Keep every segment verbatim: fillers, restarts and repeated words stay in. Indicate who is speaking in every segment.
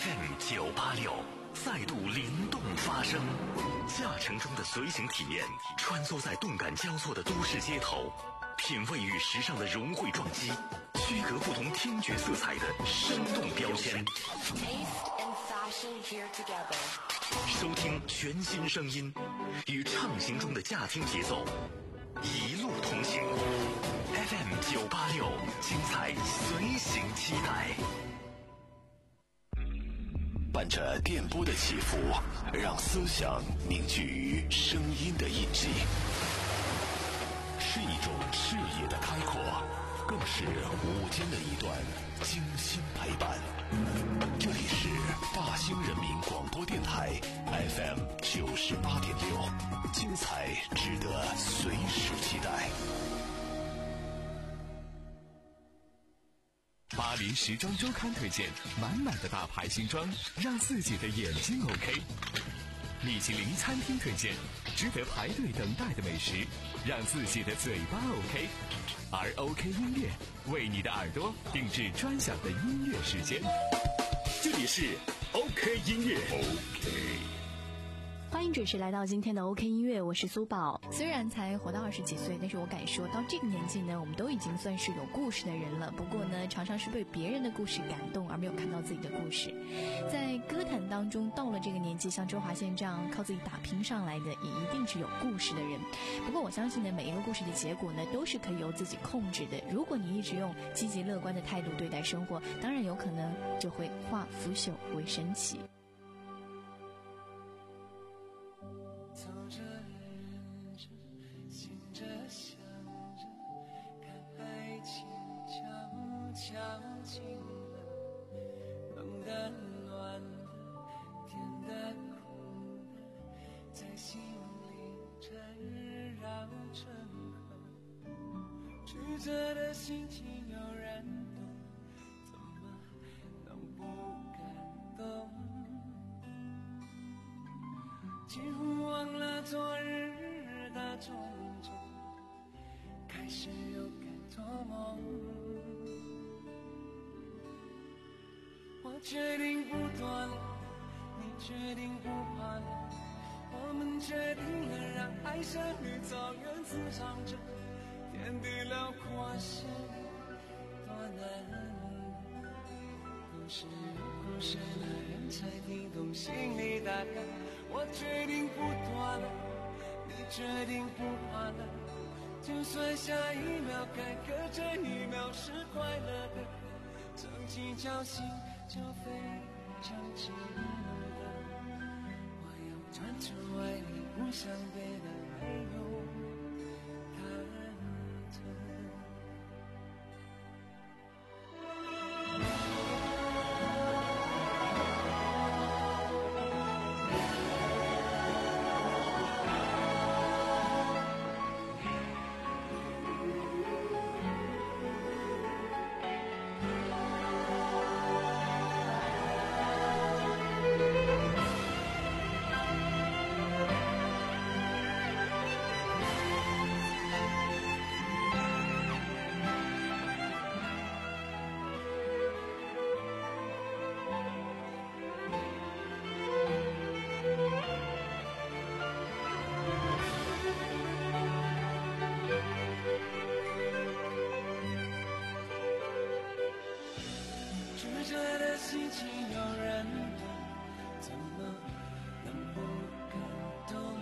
Speaker 1: F M 九八六再度灵动发声，驾乘中的随行体验，穿梭在动感交错的都市街头，品味与时尚的融汇撞击，区隔不同听觉色彩的生动标签。收听全新声音，与畅行中的驾听节奏，一路同行。F M 九八六，精彩随行期待。
Speaker 2: 伴着电波的起伏，让思想凝聚于声音的印记，是一种视野的开阔，更是午间的一段精心陪伴。这里是大兴人民广播电台 F M 九十八点六，精彩值得随时期待。
Speaker 3: 巴黎时装周刊推荐满满的大牌新装，让自己的眼睛 OK。米其林餐厅推荐值得排队等待的美食，让自己的嘴巴 OK。而 OK 音乐为你的耳朵定制专享的音乐时间。这里是 OK 音乐 OK。
Speaker 4: 欢迎准时来到今天的 OK 音乐，我是苏宝。虽然才活到二十几岁，但是我敢说到这个年纪呢，我们都已经算是有故事的人了。不过呢，常常是被别人的故事感动，而没有看到自己的故事。在歌坛当中，到了这个年纪，像周华健这样靠自己打拼上来的，也一定是有故事的人。不过我相信呢，每一个故事的结果呢，都是可以由自己控制的。如果你一直用积极乐观的态度对待生活，当然有可能就会化腐朽为神奇。
Speaker 5: 静了，冷的、暖的、甜的、苦的，在心里缠绕成河。曲折的心情有人懂，怎么能不感动？几乎忘了昨日的种种，开始又该做梦。我决定不躲了，你决定不怕了，我们决定了让爱像绿草原滋长着，天地辽阔是多难。故事有故事的人才听懂心里大概。我决定不躲了，你决定不怕了，就算下一秒该隔这一秒是快乐的，曾经侥幸就非常值得，我要专注爱你，不想别的没有忐忑。心情有人懂，怎么能不感动？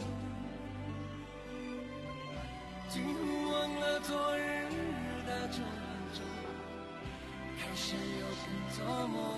Speaker 5: 几乎忘了昨日的种种，开始又敢做梦。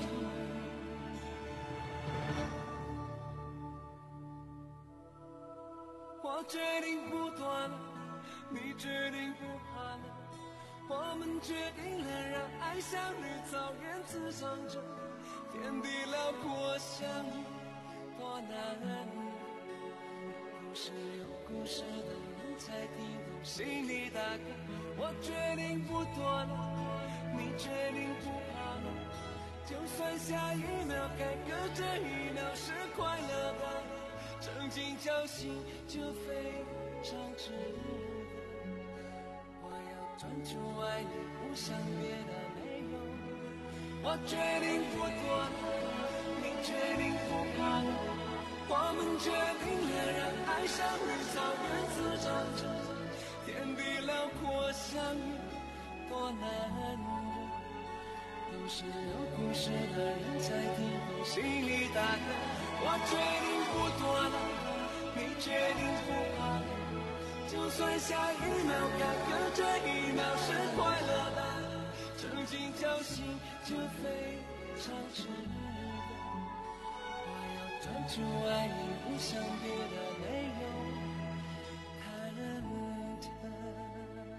Speaker 5: 我决定不躲了，你决定不怕了，我们决定了让爱像绿草原滋长着，天地辽阔相遇多难。故事有故事的人才听懂心里大概。我决定不躲了，你决定不怕了，就算下一秒该隔这一秒是快乐的，曾经侥幸就非常值得。我要专注爱你，不想别的没有。我决定不躲了，你决定不怕了，我们决定了让爱像绿草原滋长着，天地辽阔相遇多难得，都是有故事的人才听懂心里大的。我决定不躲了，你决定不怕了，就算下一秒改变，这一秒是快乐的，曾经侥幸就非常值得。我要专注爱你，不想别的没有看的。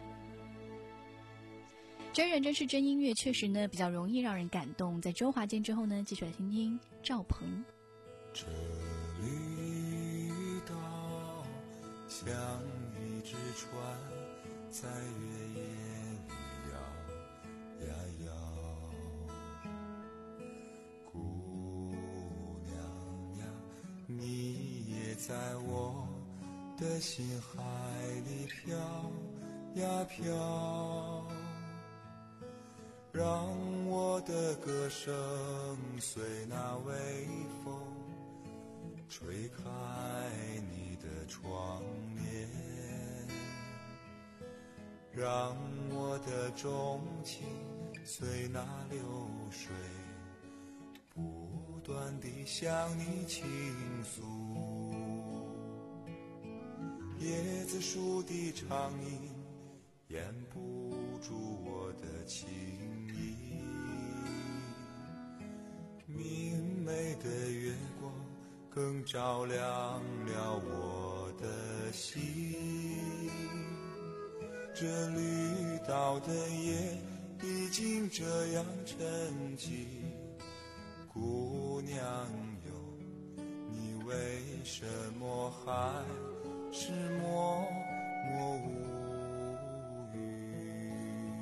Speaker 4: 真人真事真音乐确实呢比较容易让人感动。在周华健之后呢，继续来听听赵鹏。
Speaker 6: 这绿岛像一只船，在月夜里摇呀摇。姑娘呀，你也在我的心海里飘呀飘，让我的歌声随那微风吹开你的窗帘，让我的钟情随那流水不断地向你倾诉。椰子树的长影掩不住我的情意，明媚的月光更照亮了我的心。这绿岛的夜已经这样沉寂，姑娘哟，你为什么还是默默无语？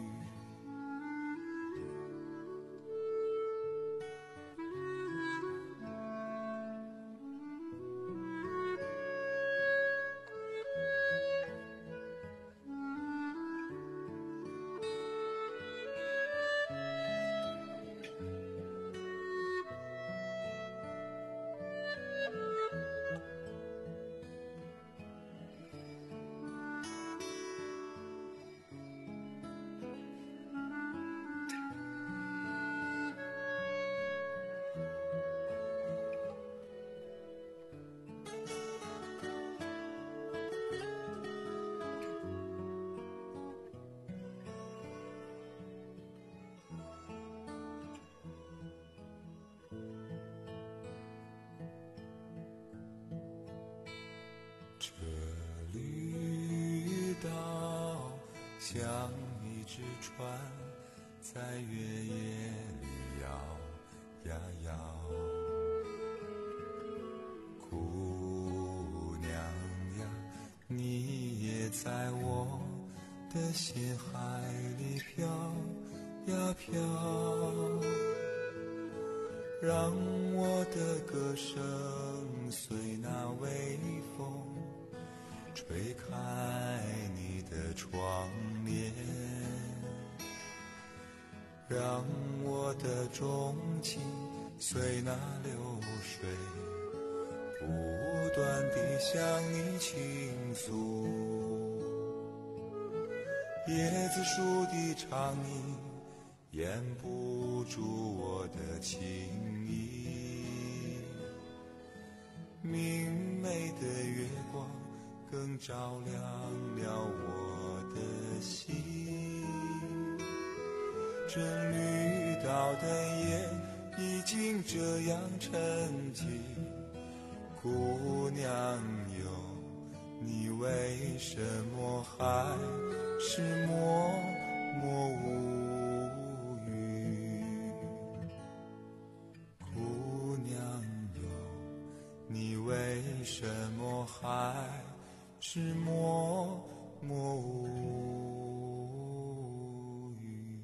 Speaker 6: 这绿岛像一只船，在月夜里摇呀摇。姑娘呀，你也在我的心海里飘呀飘，让我的歌声随那微风吹开你的窗帘，让我的钟情随那流水不断地向你倾诉。椰子树的长影掩不住我的情意，明媚的月光更照亮了我的心。这绿岛的夜已经这样沉寂，姑娘哟，你为什么还是默默无语？姑娘哟，你为什么还是默默无语？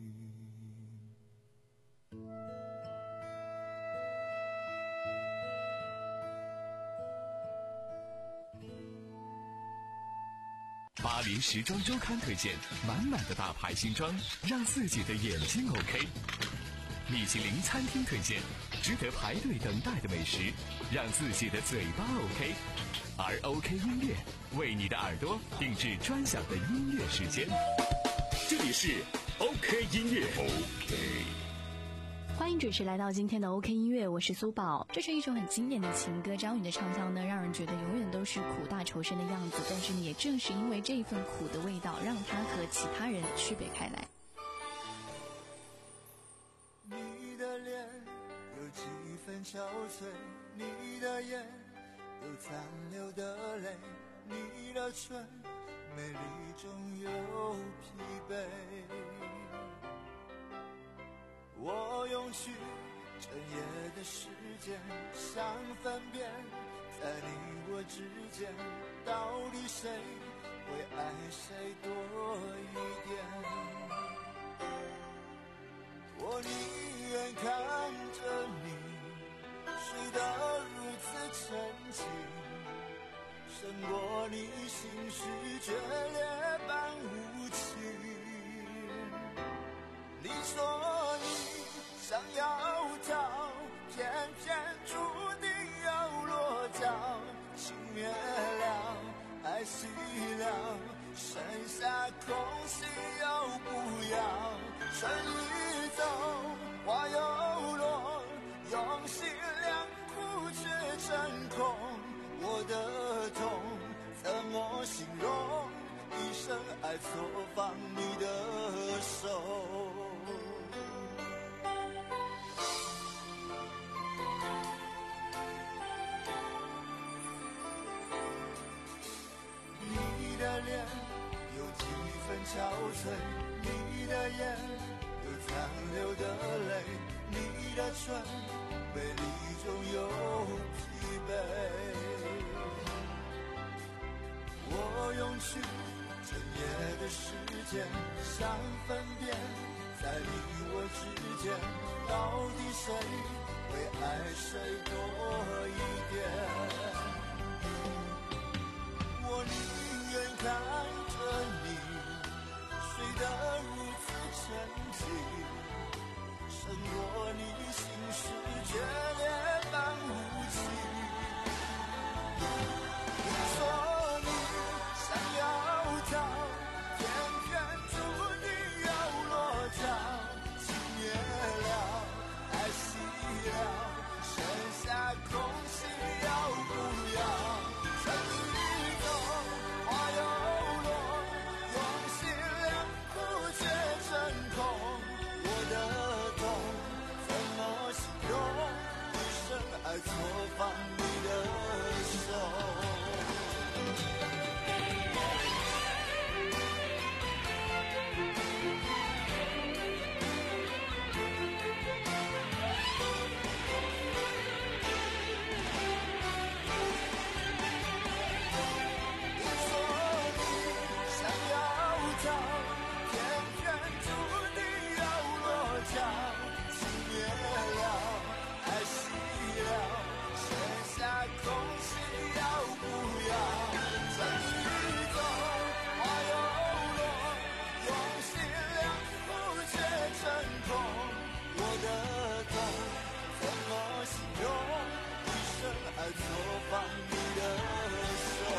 Speaker 3: 巴黎时装周刊推荐满满的大牌新装，让自己的眼睛 OK。米其林餐厅推荐值得排队等待的美食，让自己的嘴巴 OK。而 OK 音乐为你的耳朵定制专享的音乐时间。这里是 OK 音乐 OK。
Speaker 4: 欢迎准时来到今天的 OK 音乐，我是苏宝。这是一首很经典的情歌，张宇的唱腔呢，让人觉得永远都是苦大仇深的样子，但是也正是因为这一份苦的味道，让他和其他人区别开来。
Speaker 6: 你的脸有几分憔悴，你的眼有残留的泪，你的唇美丽中有疲惫。我用去整夜的时间，想分辨在你我之间，到底谁会爱谁多一点。我宁愿看着你睡得如此沉静，胜过你心事决裂般无情。你说你想要逃，偏偏注定要落脚，情灭了，爱熄了，剩下空心又不要。春已走，花又落，用心良苦却成空。我的痛怎么形容？一生爱错放你的手。你的脸有几分憔悴，你的眼有残留的泪，你的唇美丽中有疲惫。我用去整夜的时间，想分辨在你我之间，到底谁会爱谁多一点。我宁愿看着你睡得如此沉静，胜过你心事决裂般无情。你说你想要逃，偏偏注定要落脚，情灭了，爱熄了，剩下空心要不要。春已走，花又落，用心良苦却成空。我的痛怎么形容？一生爱错放你的手。爱错放你的手。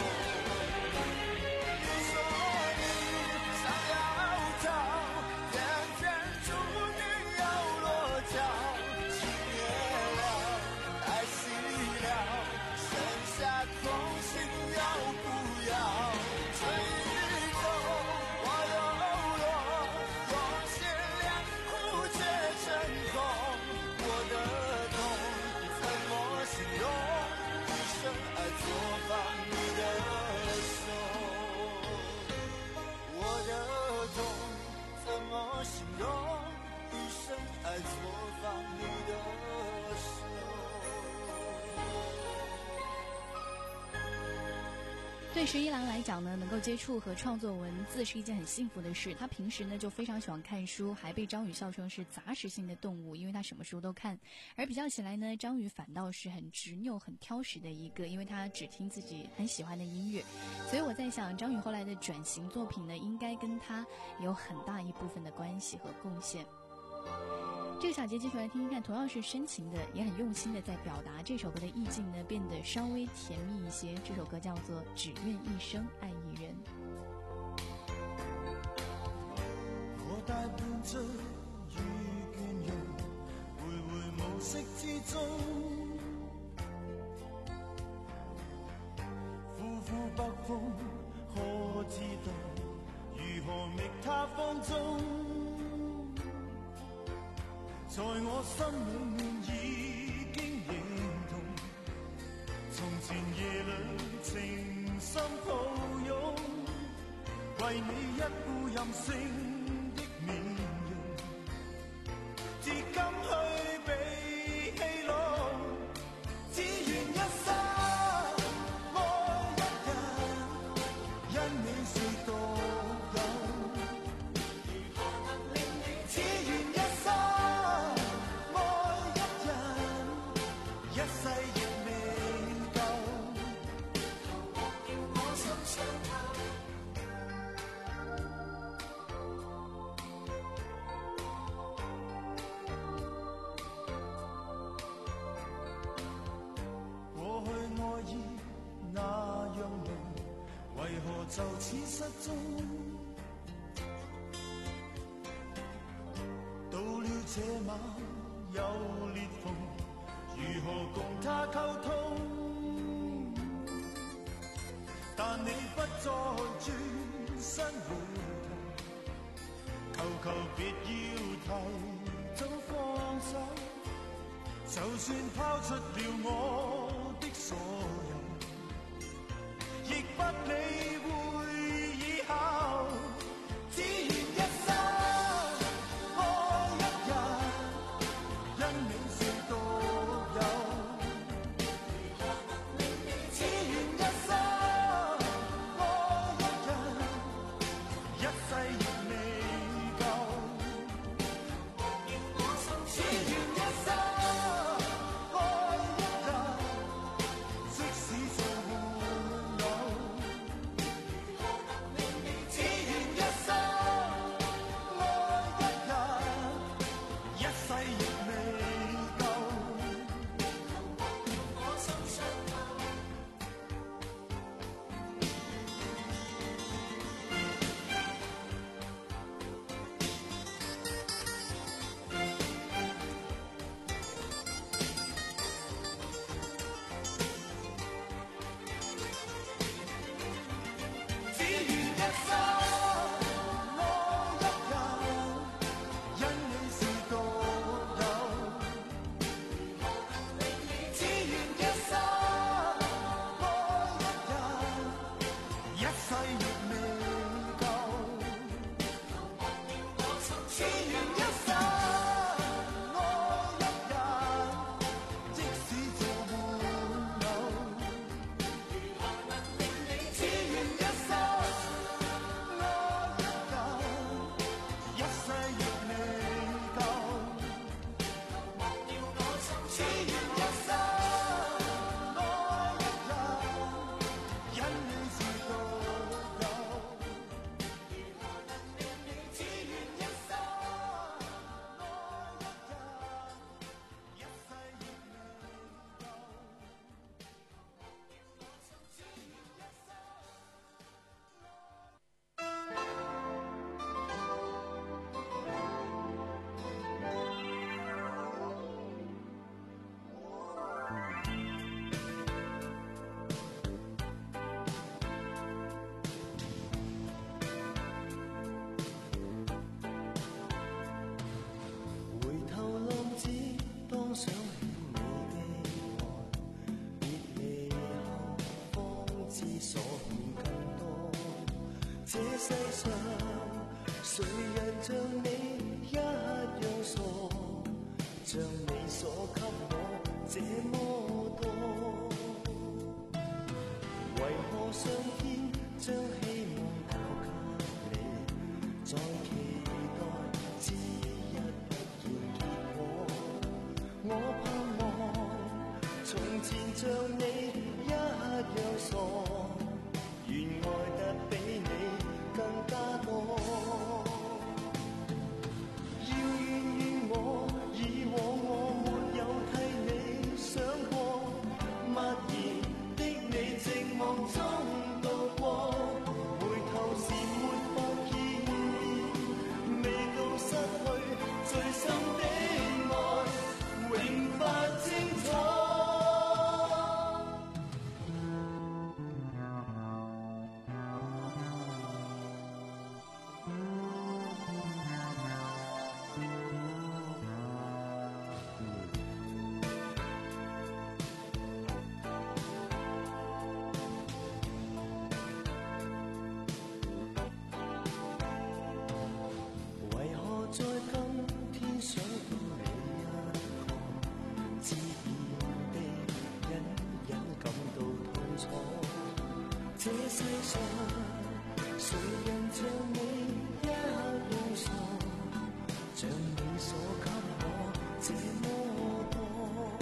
Speaker 6: 你说你想要逃，偏偏注定要落脚，情灭了，爱熄了，剩下空心要不要。春已走，花又落，用心良苦却成空。我的痛怎么形容？一生爱错放你的手。我的痛怎么形容？一生爱错放你的手。
Speaker 4: 对十一郎来讲呢，能够接触和创作文字是一件很幸福的事。他平时呢就非常喜欢看书，还被张宇笑称是杂食性的动物，因为他什么书都看。而比较起来呢，张宇反倒是很执拗、很挑食的一个，因为他只听自己很喜欢的音乐。所以我在想，张宇后来的转型作品呢，应该跟他有很大一部分的关系和贡献。 这个小节继续来听听看，同样是深情的，也很用心的在表达这首歌的意境呢，变得稍微甜蜜一些。这首歌叫做《只愿一生爱一人》。
Speaker 7: 我大半醉與倦容，徘徊無色之中，呼呼北風，可知道如何覓他芳蹤？在我心裏面已經認同，從前夜裏情深抱擁，為你一副任性的面容，至今去被戲弄，只願一生愛一人，因你是獨有，如何能令你只願一生一世亦未夠，求忘掉我心傷透。過去愛意那樣濃，為何就此失蹤？到了這晚有裂縫，如何共他溝通？但你不再轉身回頭，求求別要提早放手。就算拋出了我的所有，亦不理會以後，只願一生愛一人，因你是獨有。只願一生愛一人，一世亦未夠。只願一生愛一人，即使做沒有。只願一生愛一人，一世亦未夠。我心傷透。只願一生愛一人，因你是獨有。只願一生愛一人，一世亦未夠。只願一生愛一人，即使做沒有。只願一生愛一人，一世亦未夠。只願一生愛一人，因你是獨有。只願一生愛一人，一世亦未夠。只願一生。回頭浪子，當想起你的愛，別離後方知所欠更多。這世上誰人像你一樣傻，像你所給我這麼多。為何上天將希望交給你，在期待只一不見結果？我盼望從前像你一樣傻，願愛得比你更加多。要怨怨我，
Speaker 5: 这世上谁人像你一样傻，像你所给我这么多，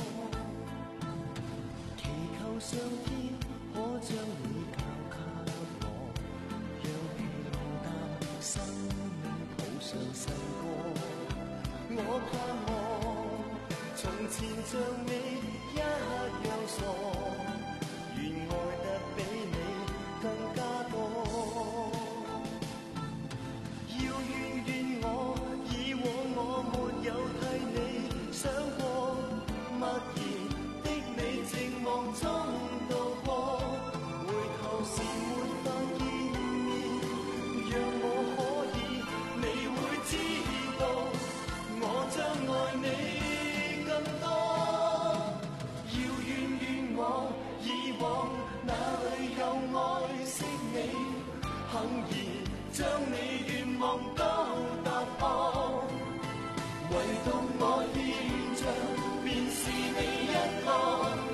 Speaker 5: 祈求上天可将你教给我，让平淡生命譜上細歌。我盼望從前像你一樣傻，願愛得比你更加多。要怨怨我，以往我沒有替你想過，默然的你靜望中度過，回頭時沒法見面，讓我可以，你會知道，我將愛你更多。要怨怨我，以往哪裏有愛惜你，幸而將你願望都答案，唯獨我現象便是你一個。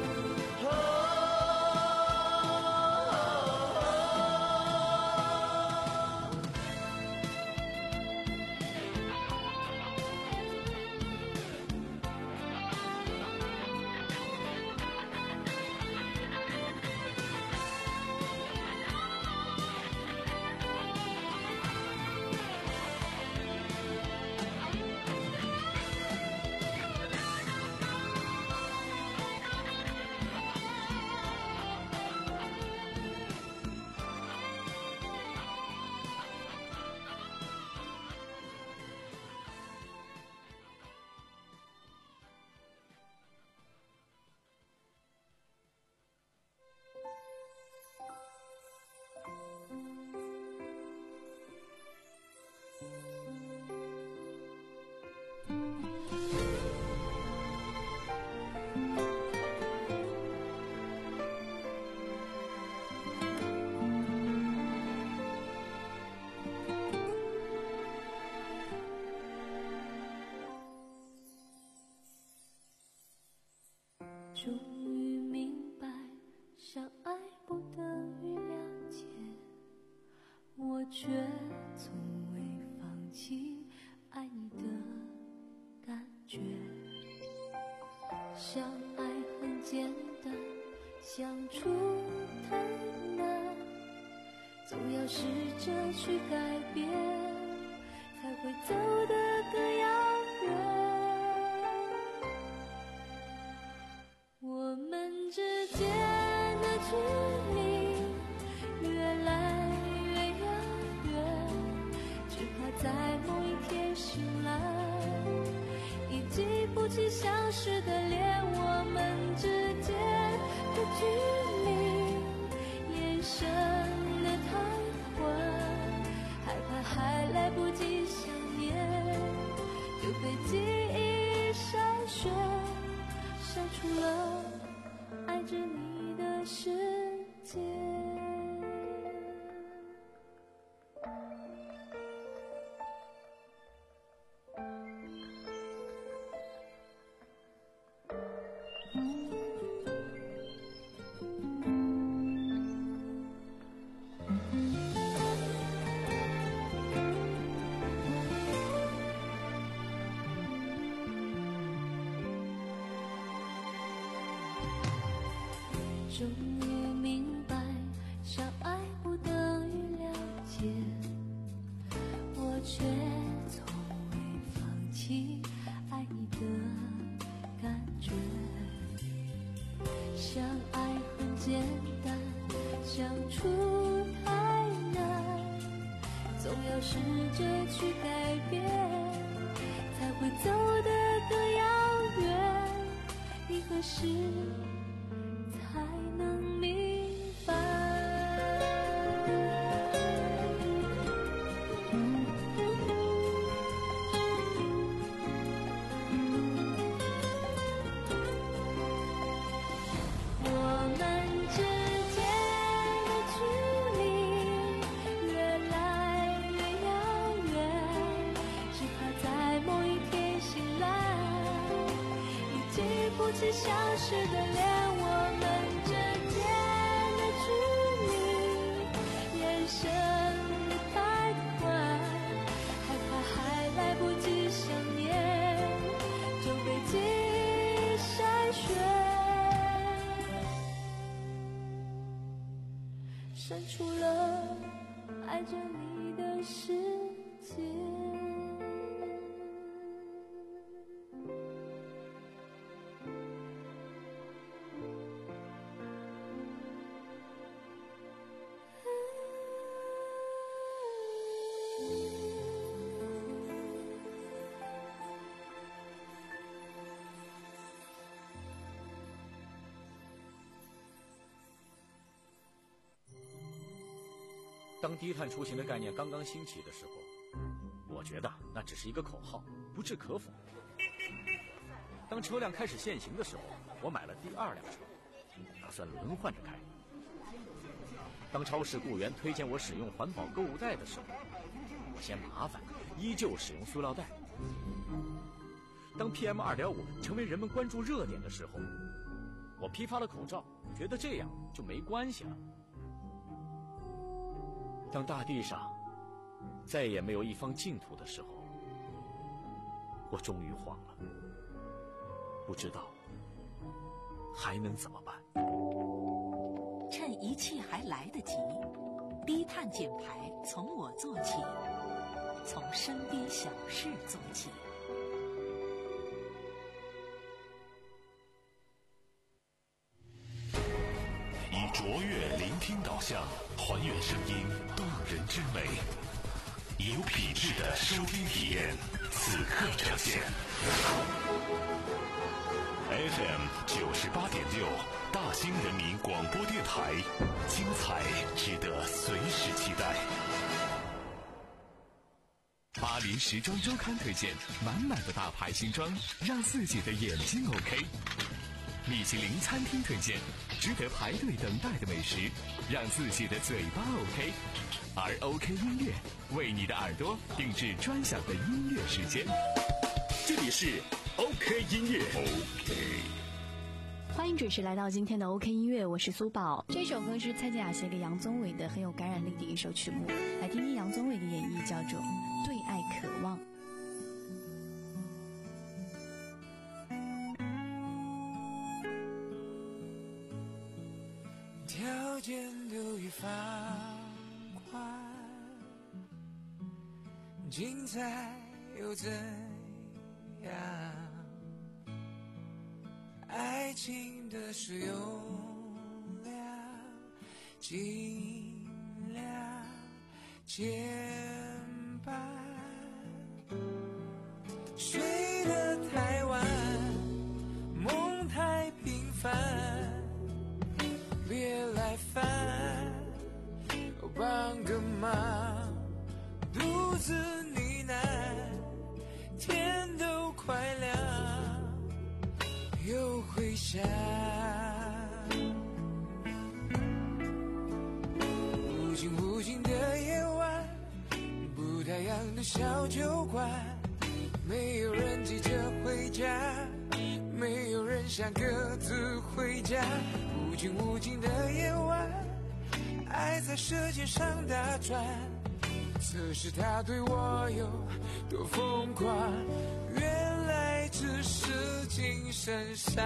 Speaker 8: 终于明白，相爱不等于了解，我却从未放弃爱你的感觉。相爱很简单，相处太难，总要试着去改变，才会走得更遥远。我们之间的距离越来越遥远，只怕在某一天醒来，已记不起相识的脸。我们之间的距离延伸得太宽，害怕还来不及想念，就被记忆筛选，删除了爱着你的世界。终于明白，相爱不等于了解，我却从未放弃爱你的感觉。相爱很简单，相处太难，总要试着去改变，才会走得更遥远。你何时才能明白？我们之间的距离越来越遥远，只怕在某一天醒来，已记不起相识的脸。我们之间的距离伸出了爱着你的世界。
Speaker 9: 当低碳出行的概念刚刚兴起的时候，我觉得那只是一个口号，不置可否。当车辆开始限行的时候，我买了第二辆车，打算轮换着开。当超市雇员推荐我使用环保购物袋的时候，我嫌麻烦，依旧使用塑料袋。当 P M 二点五 成为人们关注热点的时候，我批发了口罩，觉得这样就没关系了。当大地上再也没有一方净土的时候，我终于慌了，不知道还能怎么办。
Speaker 10: 趁一切还来得及，低碳减排从我做起，从身边小事做起。
Speaker 2: 以卓越聆听导向，还原声音动人之美，以有品质的收听体验，此刻呈现。F M 九十八点六，大兴人民广播电台，精彩值得随时期待。
Speaker 3: 巴黎时装周刊推荐，满满的大牌新装，让自己的眼睛 OK。米其林餐厅推荐，值得排队等待的美食，让自己的嘴巴 OK。而 OK 音乐为你的耳朵定制专享的音乐时间。这里是 OK 音乐 OK。
Speaker 4: 欢迎准时来到今天的 OK 音乐，我是苏宝。这首歌是蔡健雅写给杨宗纬的，很有感染力的一首曲目，来听听杨宗纬的演绎，叫做《对爱渴望》。
Speaker 5: 条件都已放宽，精彩又怎样？爱情的使用量尽量减半，睡得太晚，梦太平凡，别来烦，帮个忙，独自呢喃，天都快亮，又回想。无尽无尽的夜晚，不太阳的小酒馆，没有人急着回家，没有人想各自回家。无尽无尽的夜晚，爱在舌尖上打转，测试他对我有多疯狂，原来只是精神上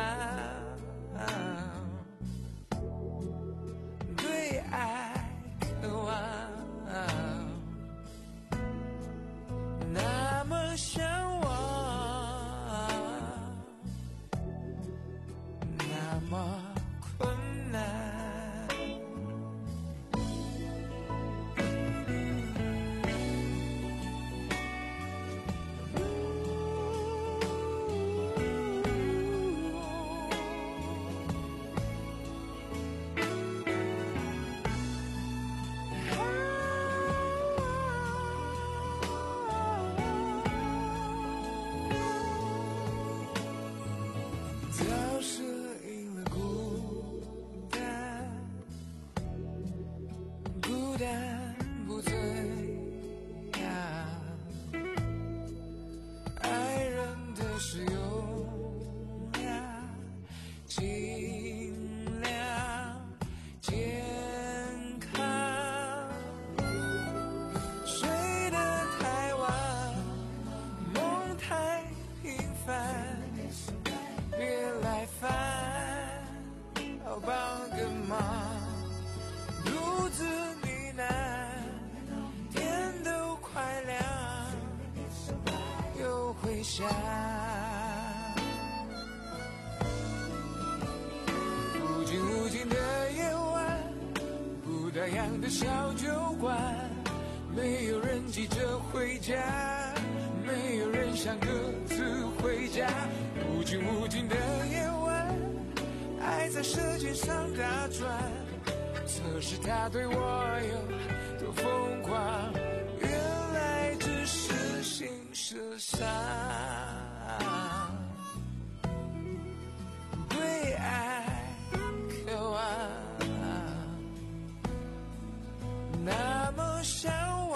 Speaker 5: 对爱渴望，那么向往，那么困难。 家。无尽无尽的夜晚，不打烊的小酒馆，没有人急着回家，没有人想各自回家。无尽无尽的夜晚，爱在舌尖上打转，测试他对我有多疯狂，原来只是心事上对爱渴望，那么向往，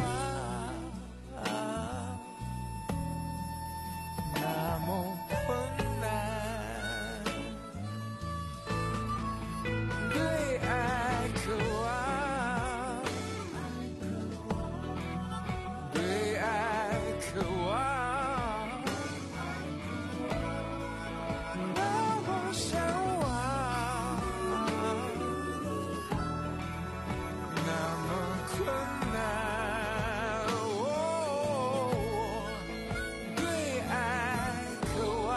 Speaker 5: 那么困难，对爱渴望，对爱渴望，那么向往，那么困难，哦，对爱渴望，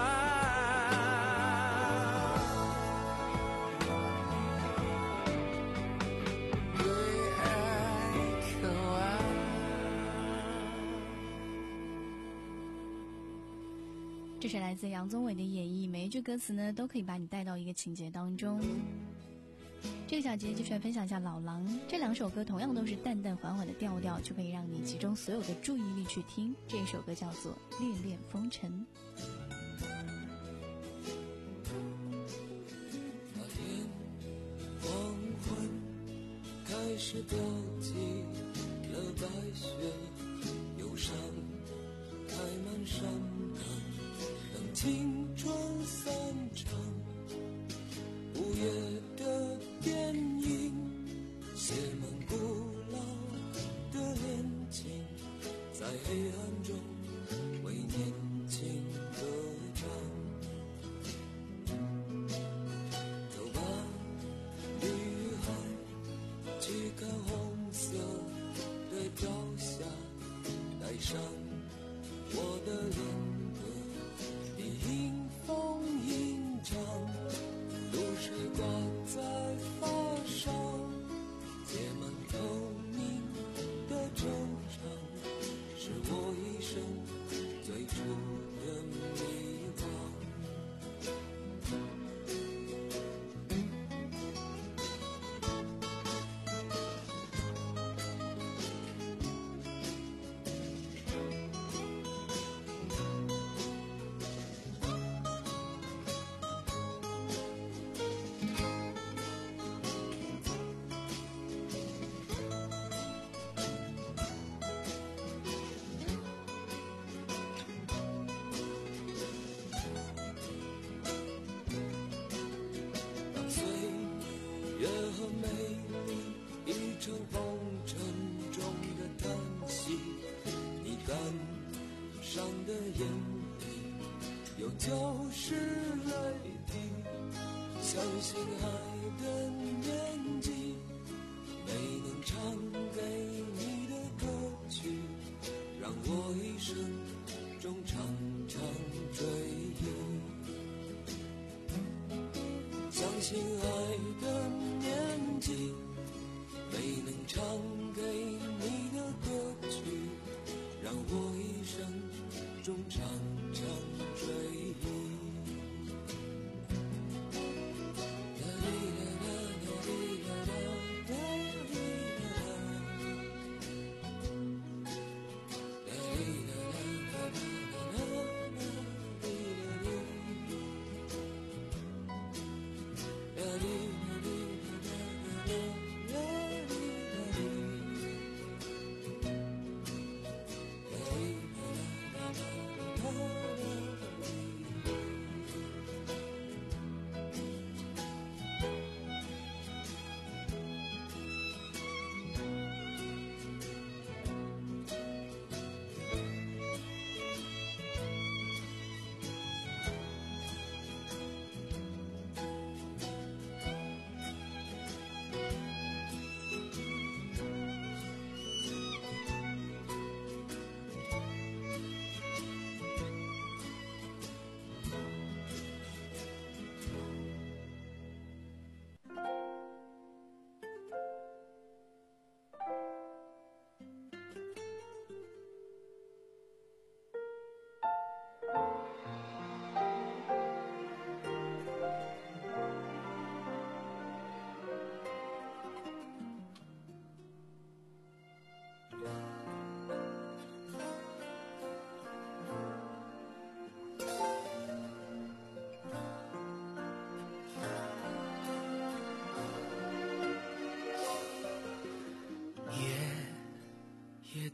Speaker 5: 对爱渴望。
Speaker 4: 这是来自杨宗纬的演绎，每一句歌词呢都可以把你带到一个情节当中。这个小节继续来分享一下老狼，这两首歌同样都是淡淡缓缓的调调，就可以让你集中所有的注意力去听。这首歌叫做《恋恋风尘》。
Speaker 5: 那天黄昏开始飘起了白雪，忧伤开满山岗，等青春散场。午夜的电影写满古老的恋情，在黑暗中为年轻歌唱。走吧，女孩，去看红色的朝霞，带上我的恋歌，你迎风吟唱，露水挂在发梢，结满透明的惆怅，是我一生最初的迷惘。越和美丽已成红尘中的叹息，你感伤的眼里有旧时泪滴，相信爱的年纪没能唱给你的歌曲，让我一生中常常追忆。相信爱的年纪没能唱给你的歌曲，让我一生中常常追忆。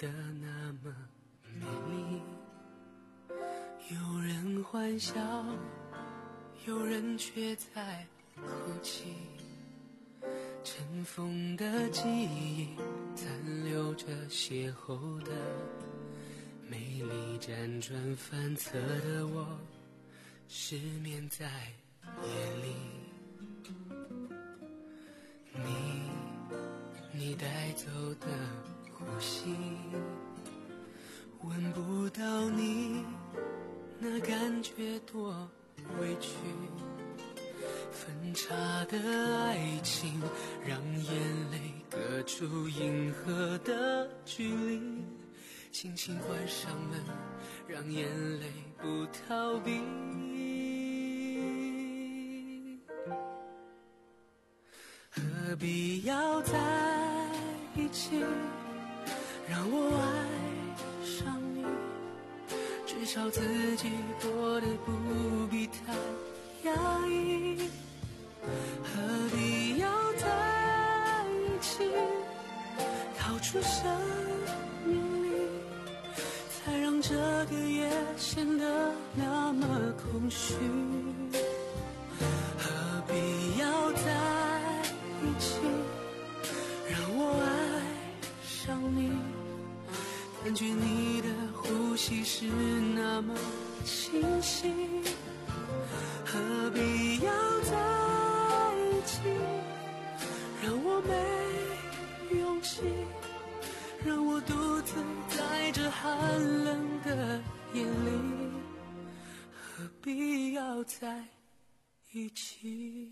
Speaker 5: 的那么美丽。有人欢笑，有人却在哭泣。尘封的记忆，残留着邂逅的美丽，辗转反侧的我，失眠在夜里。你，你带走的呼吸，闻不到你，那感觉多委屈。分岔的爱情，让眼泪隔出银河的距离。轻轻关上门，让眼泪不逃避。何必要在一起，让我爱上你，至少自己过得不必太压抑。何必要在一起，逃出生命里，才让这个夜显得那么空虚。何必要在一起，让我爱上你，感觉你的呼吸是那么清晰。何必要在一起，让我没勇气，让我独自在这寒冷的夜里。何必要在一起？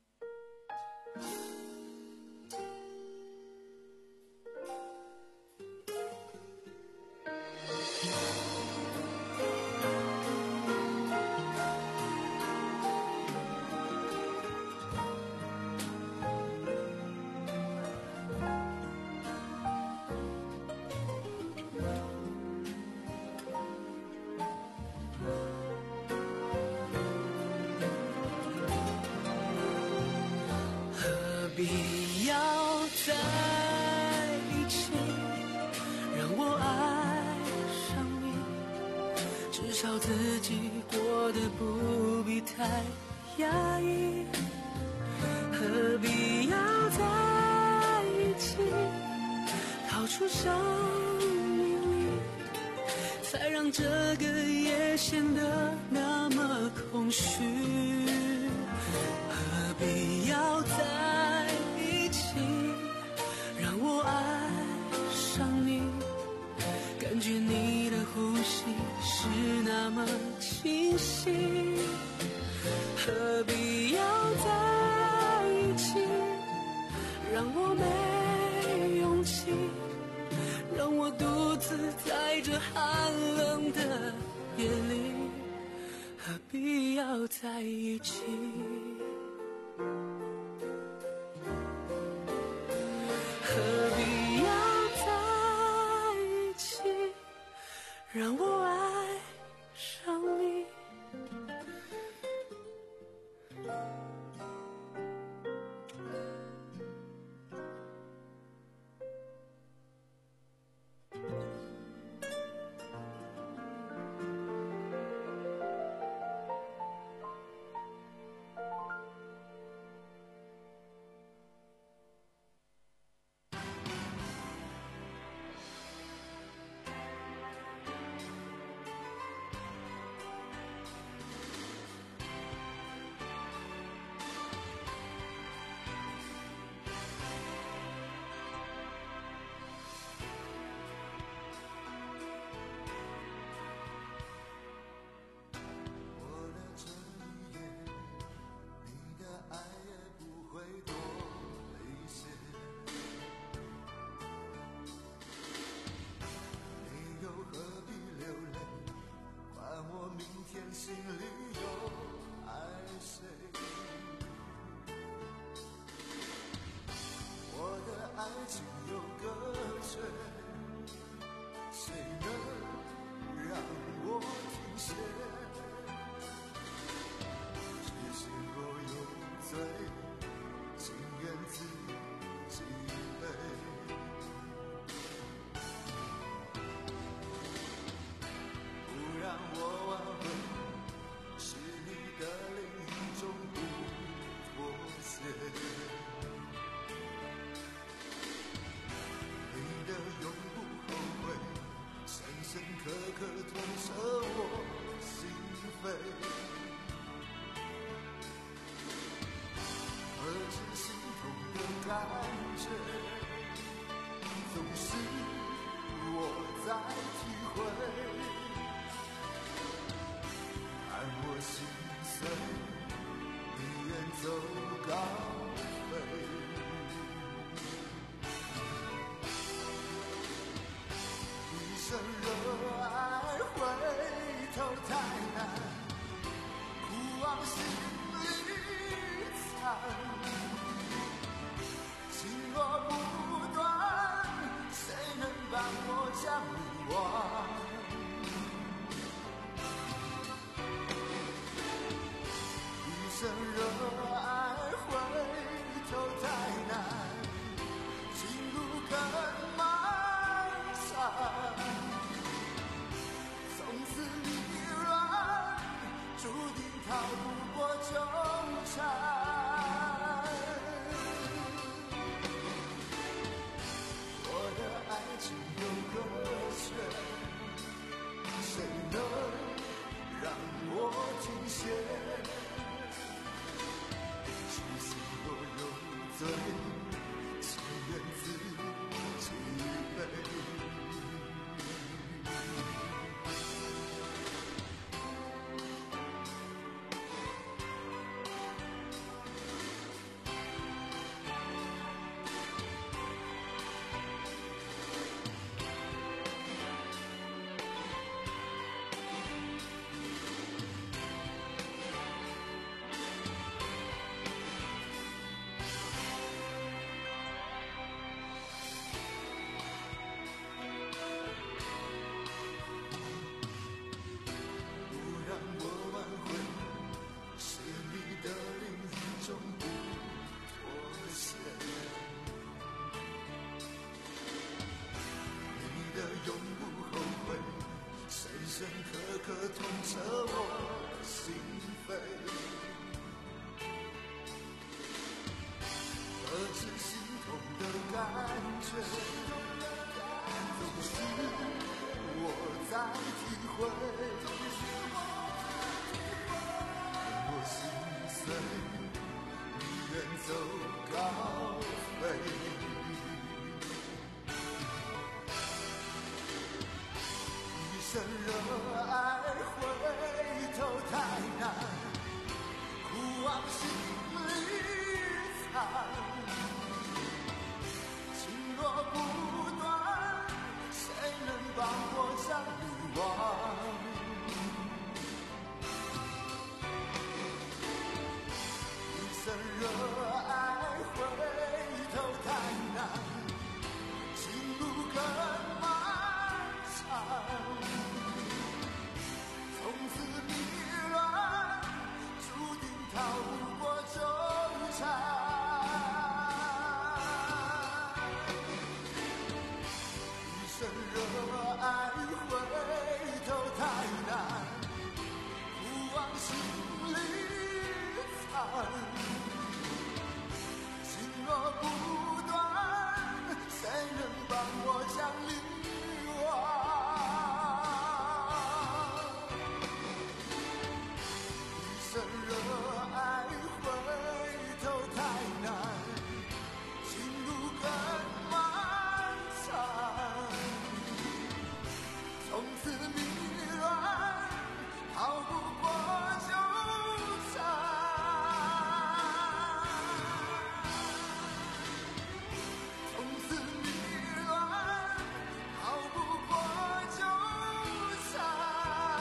Speaker 5: 何必要在一起，让我爱上你，至少自己过得不必太压抑。何必要在一起，逃出生命里，才让这个夜显得那么空虚。何必要在一起，让我爱上你，感觉你的呼吸是那么清晰。何必要在一起，让我没勇气，让我独自在这寒冷的夜里。何必要在一起？何必要在一起，让我爱上你。
Speaker 7: 感觉，总是我在体会，看我心碎，宁愿走高飞。一生热爱回头太难，苦往心里藏，情若不断，谁能帮我将你忘？一生热爱回头太难，情路更漫长，从此迷乱，注定逃不过纠缠。我的爱情有个缺，谁能让我停歇？痴心若有罪，情愿自己背。永不后悔，深深刻刻痛彻我心扉。何止心痛的感觉，总是我在体会。我心碎，宁愿走高飞。一生热爱回头太难，苦往心里藏，情若不断，谁能帮我将你忘？一生热爱回头太难，情路更漫长，从此迷乱，注定逃不过纠缠。一生热爱回头太难，苦往心里藏，情若不断，谁能帮我将你忘？一生热爱回头太难，情路更漫长，从此迷乱，逃不过纠缠。从此迷乱，逃不过纠缠。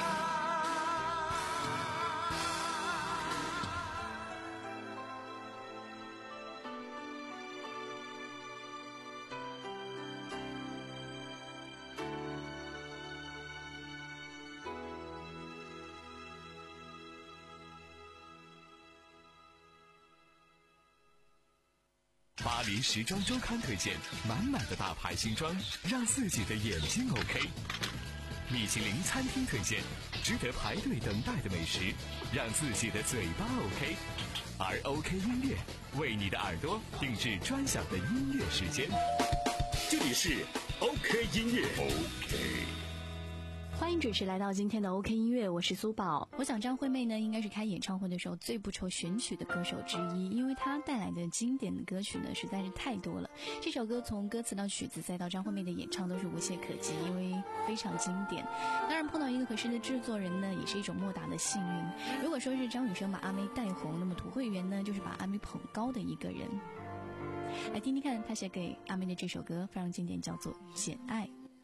Speaker 3: 巴黎时装周刊推荐满满的大牌新装，让自己的眼睛 OK。米其林餐厅推荐值得排队等待的美食，让自己的嘴巴 OK。而 OK 音乐为你的耳朵定制专享的音乐时间。
Speaker 1: 这里是 OK 音乐。OK。
Speaker 4: 欢迎准时来到今天的 OK 音乐，我是苏宝。我想张惠妹呢，应该是开演唱会的时候最不愁选曲的歌手之一，因为她带来的经典的歌曲呢实在是太多了。这首歌从歌词到曲子再到张惠妹的演唱都是无懈可击，因为非常经典。当然碰到一个合适的制作人呢，也是一种莫大的幸运。如果说是张雨生把阿妹带红，那么涂惠源呢，就是把阿妹捧高的一个人。来听听看他写给阿妹的这首歌，非常经典，叫做《简爱》。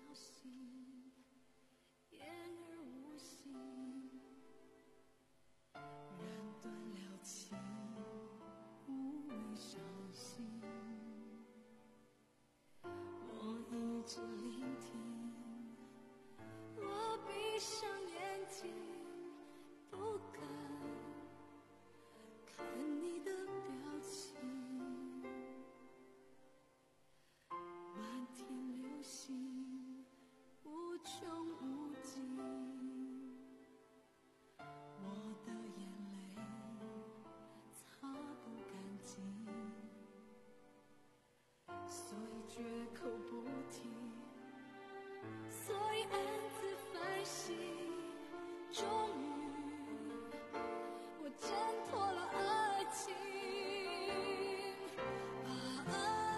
Speaker 8: 只聆听，我闭上眼睛，不敢看你的表情。满天流星，无穷无尽，我的眼泪擦不干净，所以绝口不提，所以暗自反省。终于我挣脱了爱情，把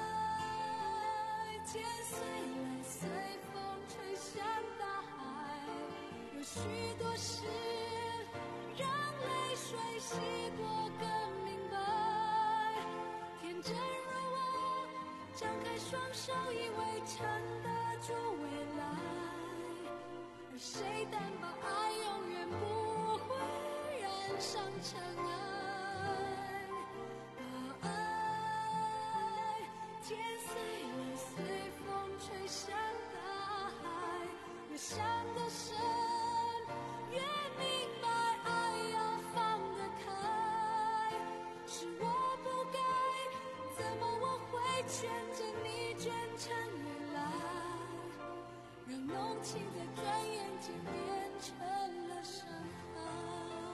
Speaker 8: 爱剪碎了，随风吹向大海。有许多事让泪水洗过更明白。天真如我张开双手，以为撑得住未来，而谁担保爱永远不会染上尘埃。把爱剪碎了，随风吹向大海。越想得深，越明白爱要放得开。是我不该，怎么我会牵着你卷成云来，让浓情在转眼间变成了伤害。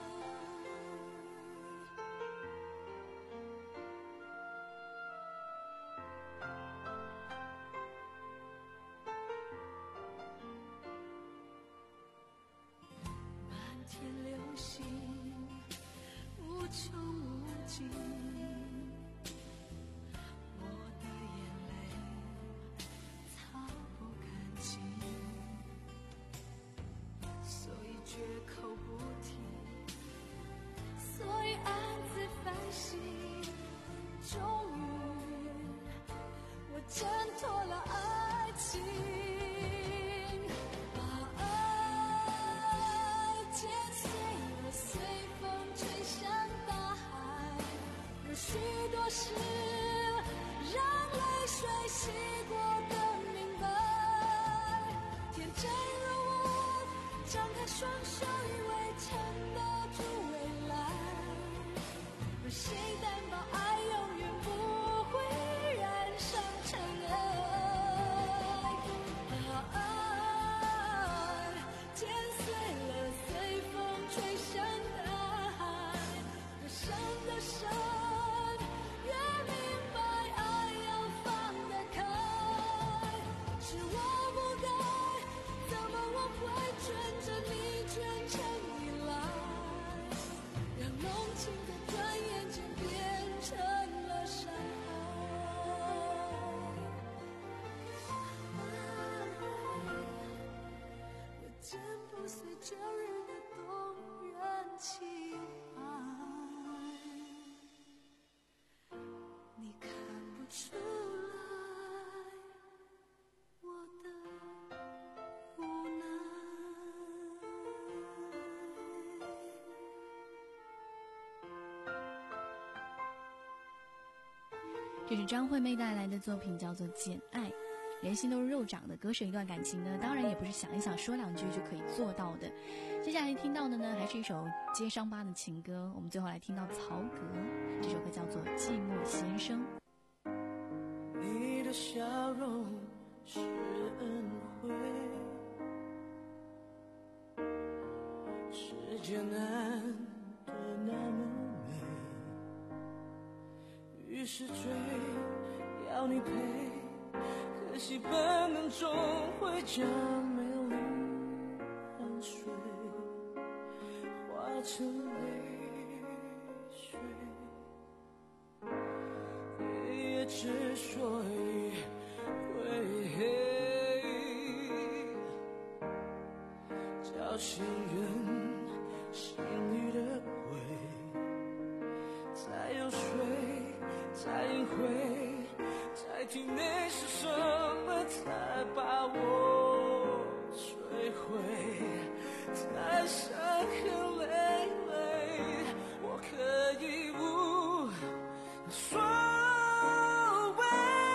Speaker 8: 满天流星，无穷无尽，我的眼泪擦不干净，所以绝口不提，所以暗自反省。终于我挣脱了爱情，把爱剪碎了，随风吹向大海。有许多事让泪水洗过更明白。天真如我张开双手，以为撑得住未来，而谁担保爱永远不会染上尘埃。把爱剪碎了，随风吹向大海。越想得深，越明白爱要放得开。是我不该，怎么我会卷着你卷成云来，让浓情在转眼间变成了伤害。我剪不碎旧日的动人情怀，你看不出来我的无奈。
Speaker 4: 这是张惠妹带来的作品，叫做《简爱》。人心都是肉长的，割舍一段感情呢，当然也不是想一想说两句就可以做到的。接下来听到的呢，还是一首揭伤疤的情歌。我们最后来听到曹格，这首歌叫做《寂寞先生》。
Speaker 5: 你的笑容是恩惠，世界难得那么美，于是追要你陪，可惜本能终会将美丽所以会叫醒人心里的鬼，再游说，再隐晦，在体内是什么才把我摧毁，才伤痕累累，我可以无所谓，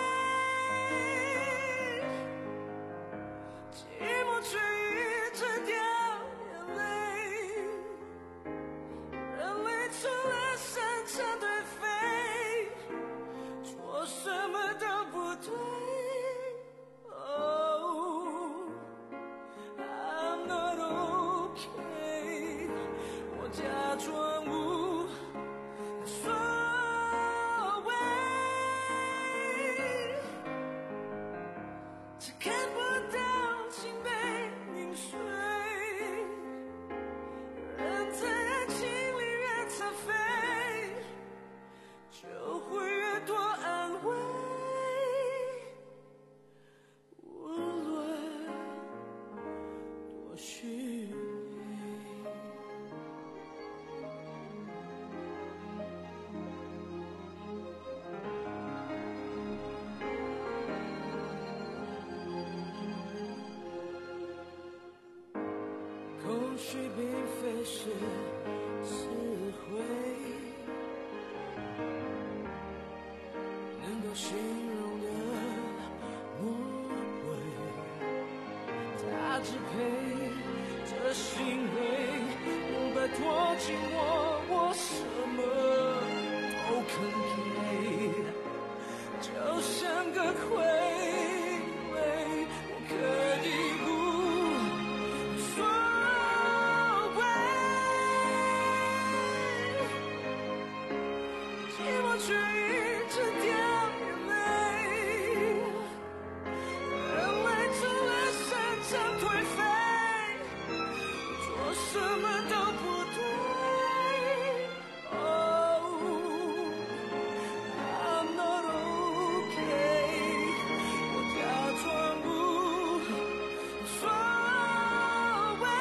Speaker 5: 寂寞却一直掉眼泪，人类除了生成对非，做什么都不对。Oh, I'm not okay， 我假装无所谓，只看不到心被凝碎，人在爱情里越残废，就会越多安慰，无论多虚伪。空虚并非是智慧，能够形容的魔鬼，它支配这行为，不摆脱紧握，我什么都肯给，就像个傀儡，我可以不所谓，寂寞却一直掉眼泪，人类除了生成颓废，做什么都不对。Oh, I'm not okay， 我假装无所谓，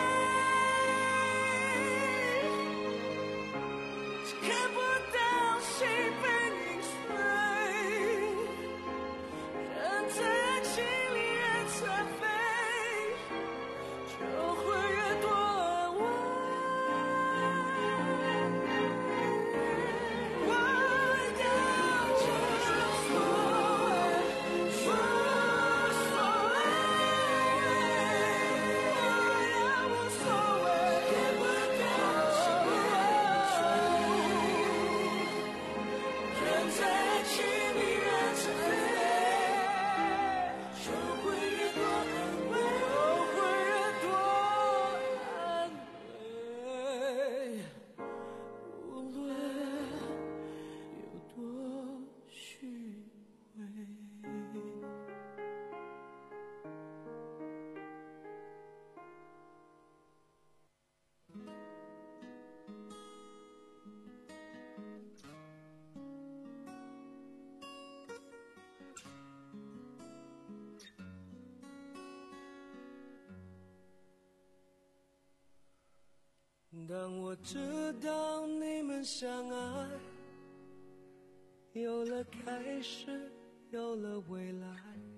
Speaker 5: 只看不到心被凝碎，人在爱情里越残废，就会越多安慰。我要无所谓，无所谓，我要无所谓，看不到心被凝碎，人在爱情里越残废，就会越多安慰，就会越多安慰，无论有多虚伪。当我知道你们相爱，有了开始，有了未来，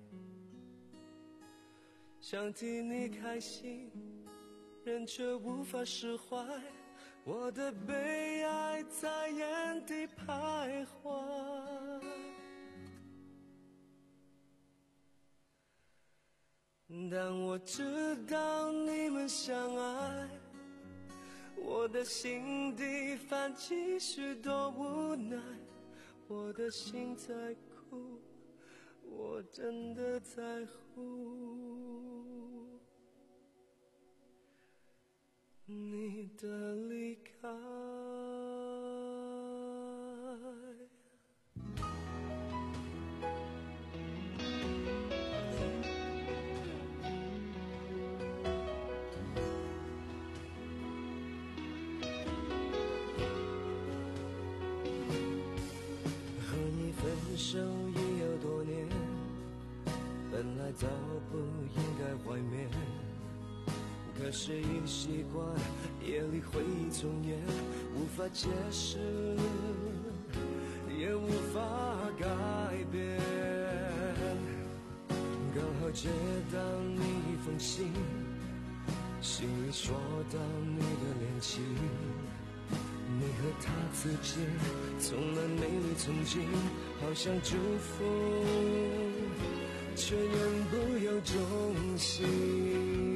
Speaker 5: 想替你开心，人却无法释怀，我的悲哀在原地徘徊。当我知道你们相爱，我的心底泛起许多无奈，我的心在哭，我真的在乎你的离开。和你分手已有多年， 可是已习惯，夜里回忆重演，无法解释，也无法改变。刚好接到你一封信，信里说到你的恋情，你和他之间充满美丽憧憬，好像祝福，却言不由衷心。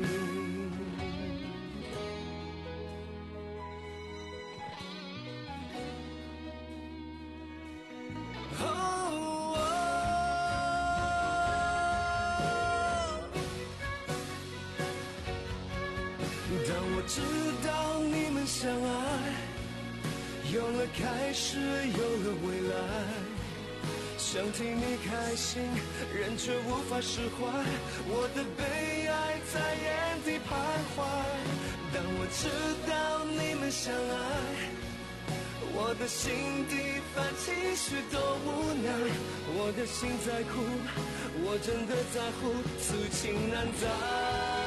Speaker 5: 知道你们相爱，有了开始，有了未来，想替你开心，人却无法释怀，我的悲哀在原地徘徊。当我知道你们相爱，我的心底泛起许多无奈，我的心在哭，我真的在乎，此情难再。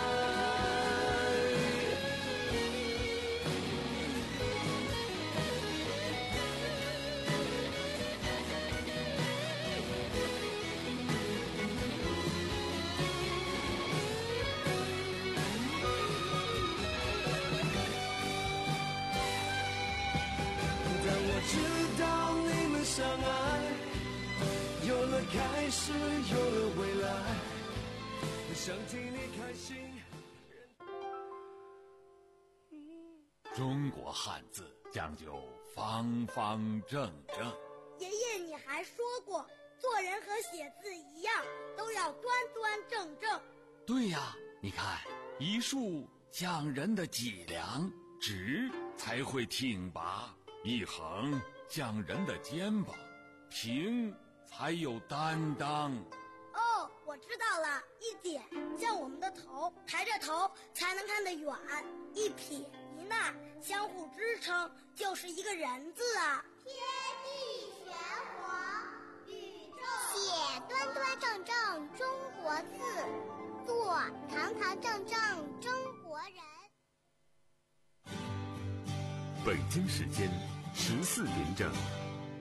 Speaker 5: 知道你们相爱，有了开始，有了未来，想替你开心。
Speaker 2: 中国汉字讲究方方正正。
Speaker 11: 爷爷，你还说过，做人和写字一样，都要端端正正。
Speaker 2: 对呀，你看，一竖讲人的脊梁，直才会挺拔。一横讲人的肩膀，平才有担当。
Speaker 11: 哦，我知道了，一点像我们的头，抬着头才能看得远；一撇一捺相互支撑，就是一个人字啊。
Speaker 12: 天地玄黄，宇宙写端端正正中国字，做堂堂正正中国人。
Speaker 1: 北京时间十四点整。